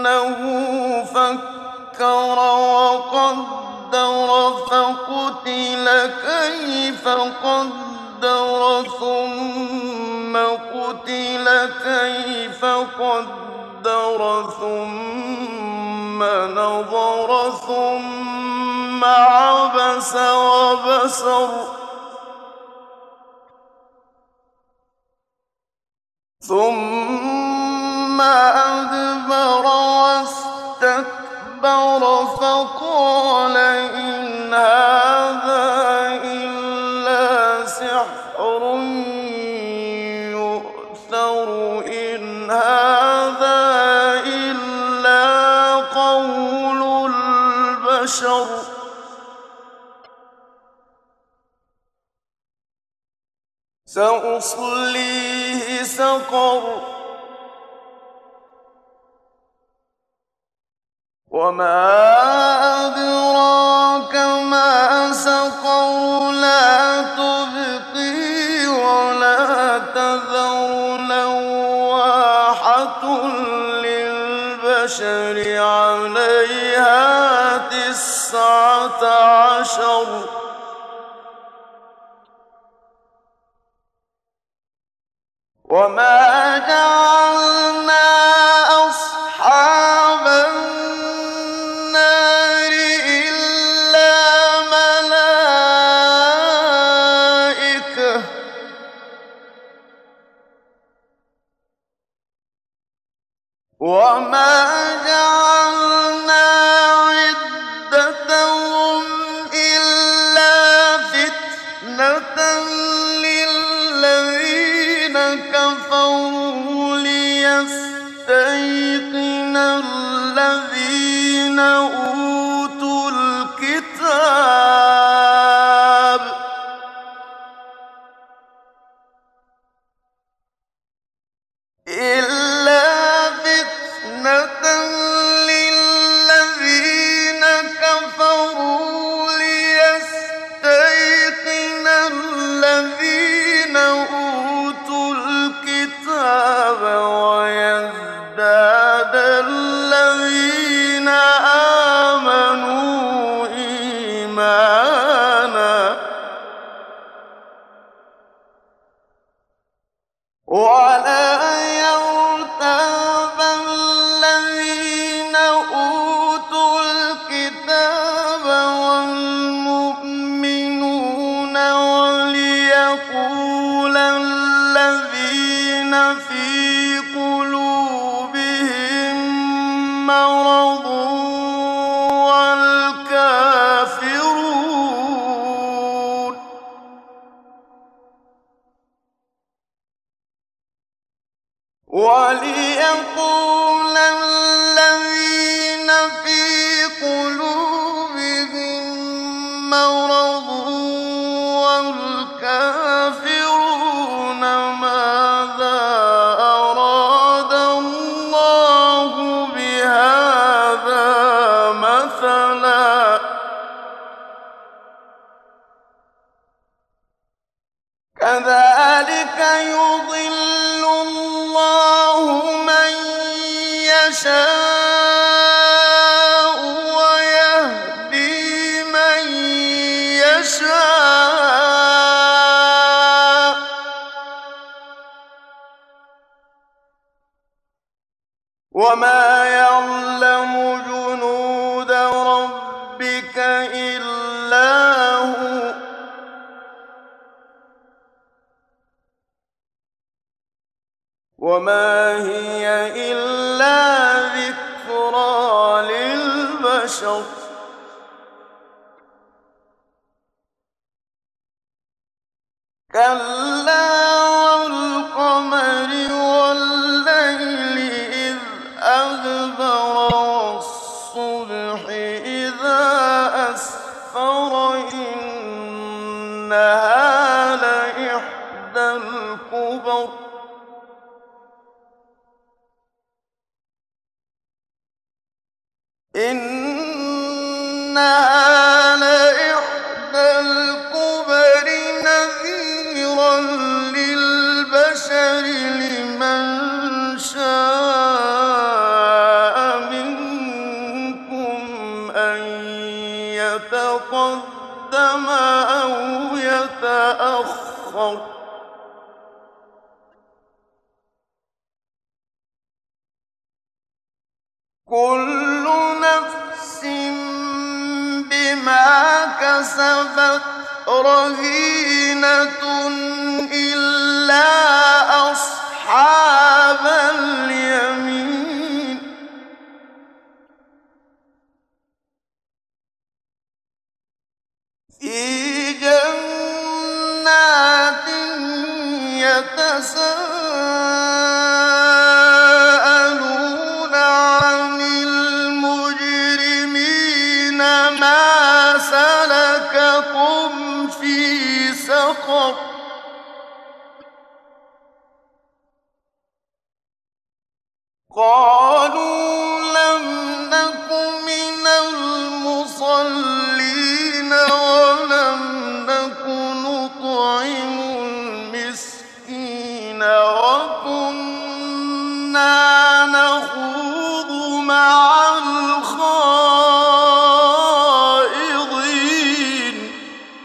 إِنَّهُ فَكَّرَ وَقَدَّرَ فَقُتِلَ كَيْفَ قَدَّرَ ثُمَّ قُتِلَ كَيْفَ قَدَّرَ ثُمَّ نَظَرَ ثُمَّ عَبَسَ وَبَسَرَ ثُمَّ أَدْبَرَ وَاسْتَكْبَرَ فَقَالَ إِنْ هَٰذَا إِلَّا سِحْرٌ يُؤْثَرُ إِنْ هَٰذَا إِلَّا قَوْلُ الْبَشَرِ سَأُصْلِيهِ سَقَرَ وَمَا أَدْرَاكَ مَا سَقَرُ لَا تُبْقِي وَلَا تَذَرُ لَوَّاحَةٌ لِّلْبَشَرِ عَلَيْهَا 19 وَمَا جَعَلْنَا أَصْحَابَ النَّارِ إِلَّا مَلَائِكَةً وَمَا جَعَلْنَا عِدَّتَهُمْ إِلَّا فِتْنَةً لِّلَّذِينَ كَفَرُوا لِيَسْتَيْقِنَ الَّذِينَ أُوتُوا الْكِتَابَ إِلَّا فِتْنَةً لِّلَّذِينَ كَفَرُوا لِيَسْتَيْقِنَ الَّذِينَ أُوتُوا الْكِتَابَ وَيَزْدَادَ الَّذِينَ آمَنُوا إِيمَانًا وَلَا يَرْتَابَ الَّذِينَ أُوتُوا الْكِتَابَ وَالْمُؤْمِنُونَ وَلِيَقُولَ الَّذِينَ فِي قُلُوبِهِم مَّرَضٌ وَالْكَافِرُونَ مَاذَا أَرَادَ اللَّهُ بِهَٰذَا مَثَلًا ۚ كَذَٰلِكَ يُضِلُّ اللَّهُ مَن يَشَاءُ وَيَهْدِي مَن يَشَاءُ ۚ وَمَا يَعْلَمُ جُنُودَ رَبِّكَ إِلَّا هُوَ ۚ وَمَا هِيَ إِلَّا ذِكْرَىٰ لِلْبَشَرِ كَلَّا وَالْقَمَرِ وَاللَّيْلِ إِذْ أَدْبَرَ وَالصُّبْحِ إِذَا أَسْفَرَ إِنَّهَا لَإِحْدَى الْكُبَرِ نَذِيرًا لِّلْبَشَرِ لِمَن شَاءَ كسبت رهينة إلا أصحاب اليمين في جنات يتساءلون عن المجرمين ما سلككم في سقر قالوا لم نك من المصلين ولم نك نطعم المسكين وكنا نخوض مع الخائضين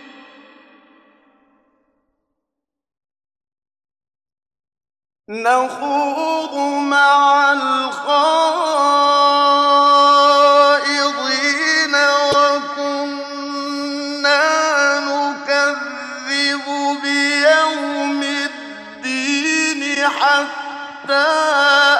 وكنا نكذب بيوم الدين حتى